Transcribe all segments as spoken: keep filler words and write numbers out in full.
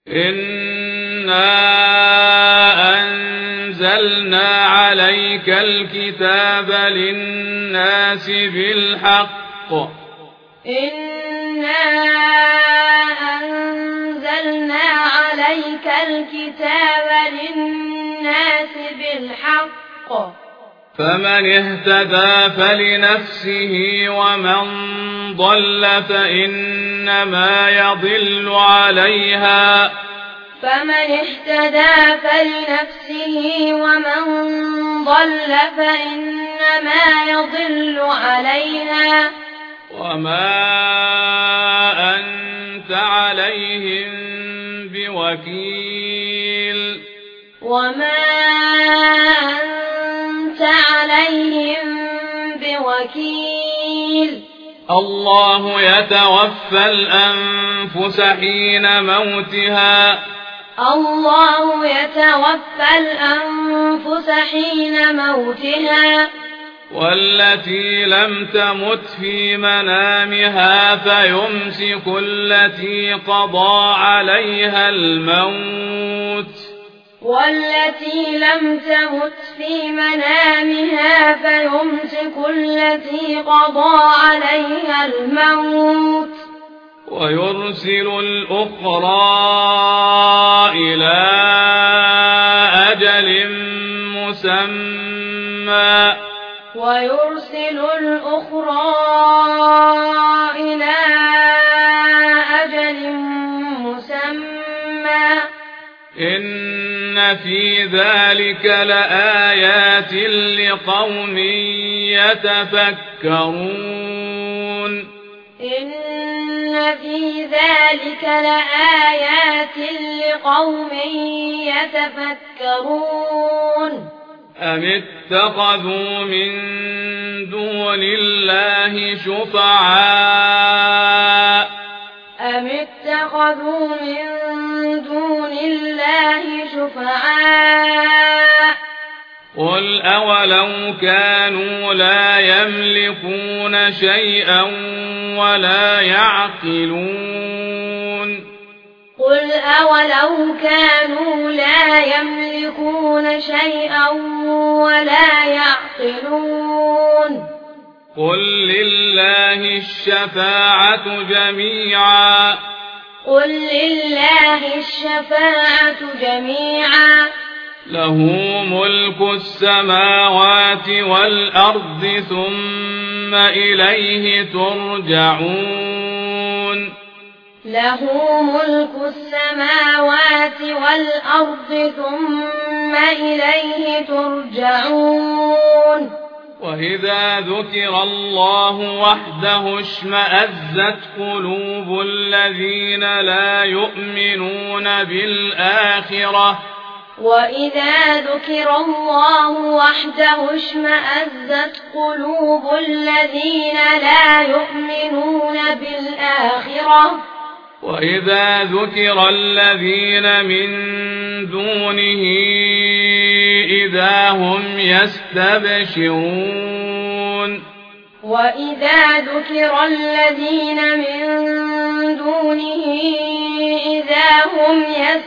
إنا أنزلنا عليك الكتاب للناس بالحق إنا أنزلنا عليك الكتاب للناس بالحق فمن اهتدى فلنفسه ومن ضل فإنما يضل عليها فمن اهتدى فلنفسه ومن ضل فإنما يضل عليها وما أنت عليهم بوكيل وما أنت عليهم بوكيل الله يتوفى الأنفس حين موتها الله يتوفى الأنفس حين موتها والتي لم تمت في منامها فيمسك التي قضى عليها الموت والتي لم تمت في منامها فيمسك التي قضى عليها الموت ويرسل الأخرى إلى أجل مسمى ويرسل الأخرى إلى أجل مسمى إن في ذلك لآيات لقوم يتفكرون إن في ذلك لآيات لقوم يتفكرون أم اتخذوا من دون الله شفعاء أم اتخذوا من دون الله شفعاء قل أولو كانوا لا يملكون شيئا ولا يعقلون قل أولو كانوا لا يملكون شيئا ولا يعقلون قل لله الشفاعة جميعا قل لله الشفاعة جميعا له ملك السماوات والأرض ثم إليه ترجعون له ملك السماوات والأرض ثم إليه ترجعون وإذا ذكر الله وحده اشمأزت قلوب الذين لا يؤمنون بالآخرة وإذا ذكر الله وحده اشمأزت قلوب الذين لا يؤمنون بالآخرة وإذا ذكر الذين من دونه إذا هم يستبشرون وإذا ذكر الذين من دونه إذا هم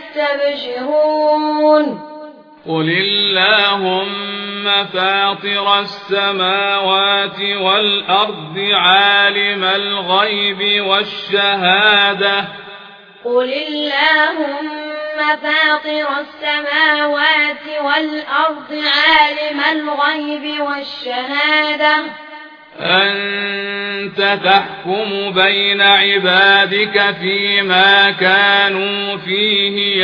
يستبشرون قل اللهم فاطر السماوات والأرض عالم الغيب والشهادة قل اللهم فاطر السماوات والأرض عالم الغيب والشهادة أنت تحكم بين عبادك فيما كانوا فيه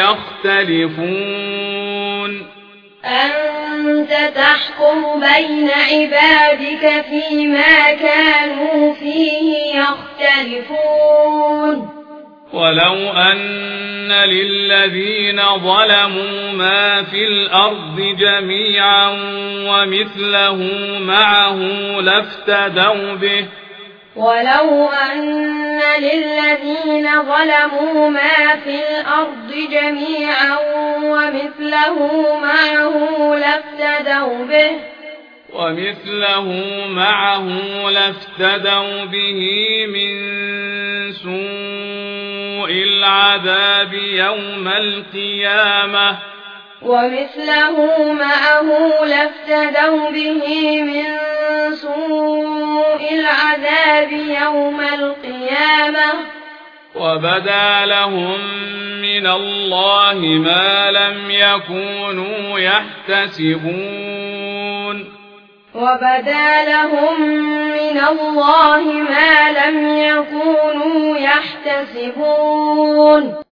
يختلفون أنت تحكم بين عبادك فيما كانوا فيه يختلفون ولو أن للذين ظلموا ما في الأرض جميعا ومثله معه لافتدوا به ولو أن للذين ظلموا ما في الأرض جميعا ومثله معه لافتدوا به ومثله معه لافتدوا به من سوء العذاب يوم القيامة ومثله معه لافتدوا به من سوء العذاب يوم القيامة وبدا لهم من الله ما لم يكونوا يحتسبون وبدا لهم من الله ما لم يكونوا يحتسبون